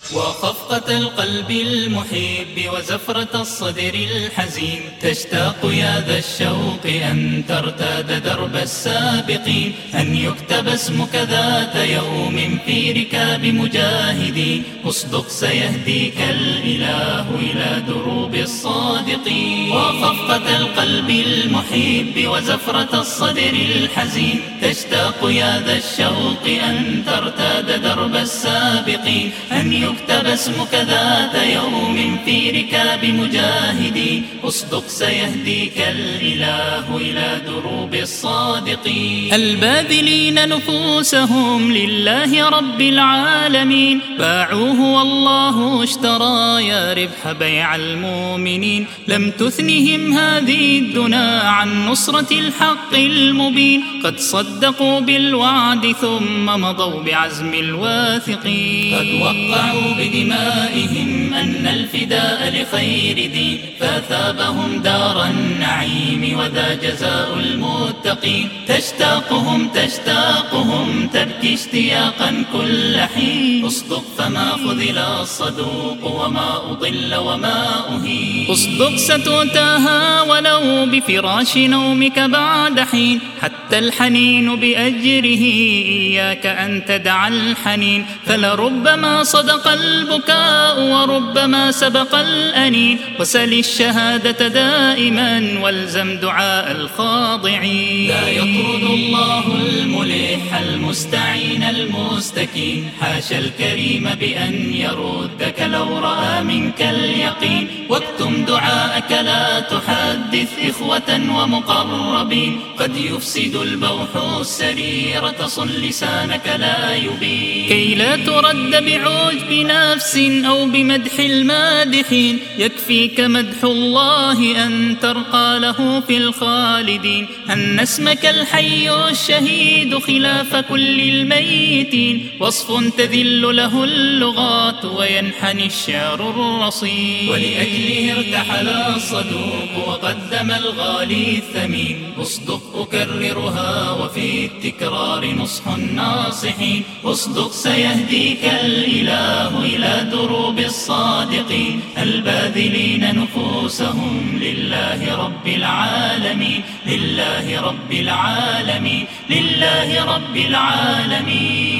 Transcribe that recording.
وخفقة القلب المحب وزفرة الصدر الحزين، تشتاق يا ذا الشوق أن ترتاد درب السابقين، أن يكتب اسمك ذات يوم في ركاب مجاهدين، اصدق سيهديك الإله إلى دروب الصادقين. وخفقة القلب المحب وزفرة الصدر الحزين، تشتاق يا ذا الشوق أن ترتاد درب السابقين، أن يكتب اسمك ذات يوم في ركاب مجاهدين، اصدق سيهديك الإله إلى دروب الصادقين. الباذلين نفوسهم لله رب العالمين، باعوه والله اشترى يا ربح بيع المؤمنين، لم تثنهم هذه الدنا عن نصرة الحق المبين، قد صدقوا بالوعد ثم مضوا بعزم الواثقين، قد وقعوا بدمائهم أن الفداء لخير دين، فأثابهم دار النعيم وذا جزاء المتقين. تشتاقهم تبكي اشتياقا كل حين، اصدق فما خذل الصدوق وما أضل وما أهين، اصدق ستؤتاها ولو بفراش نومك بعد حين، حتى الحنين بأجره إياك أن تدع الحنين، فلربما صدق البكاء وربما سبق الأنين، وسل الشهادة دائما والزم دعاء الخاضعين. لا يطرد الله الملح المستعين المستكين، حاشا الكريم بأن يردك لو رأى منك اليقين، واكتم دعاءك لا تحدث إخوة ومقربين، قد يفسد البوح السريرة صن لسانك لا يبين، كي لا ترد بعجب نفس أو بمدح المادحين، يكفيك مدح الله أن ترقى له في الخالدين، أن اسمك الحي الشهيد خلاف كل الميتين، وصف تذل له اللغات وينحني الشعر الرصين، ولأجله ارتحل الصدوق وقدم الغالي الثمين، اصدق أكررها وفي التكرار نصح الناصحين، اصدق سيهديك الإله إلى دروب الصادقين، الباذلين نفوسهم لله رب العالمين، لله رب العالمين، لله رب العالمين.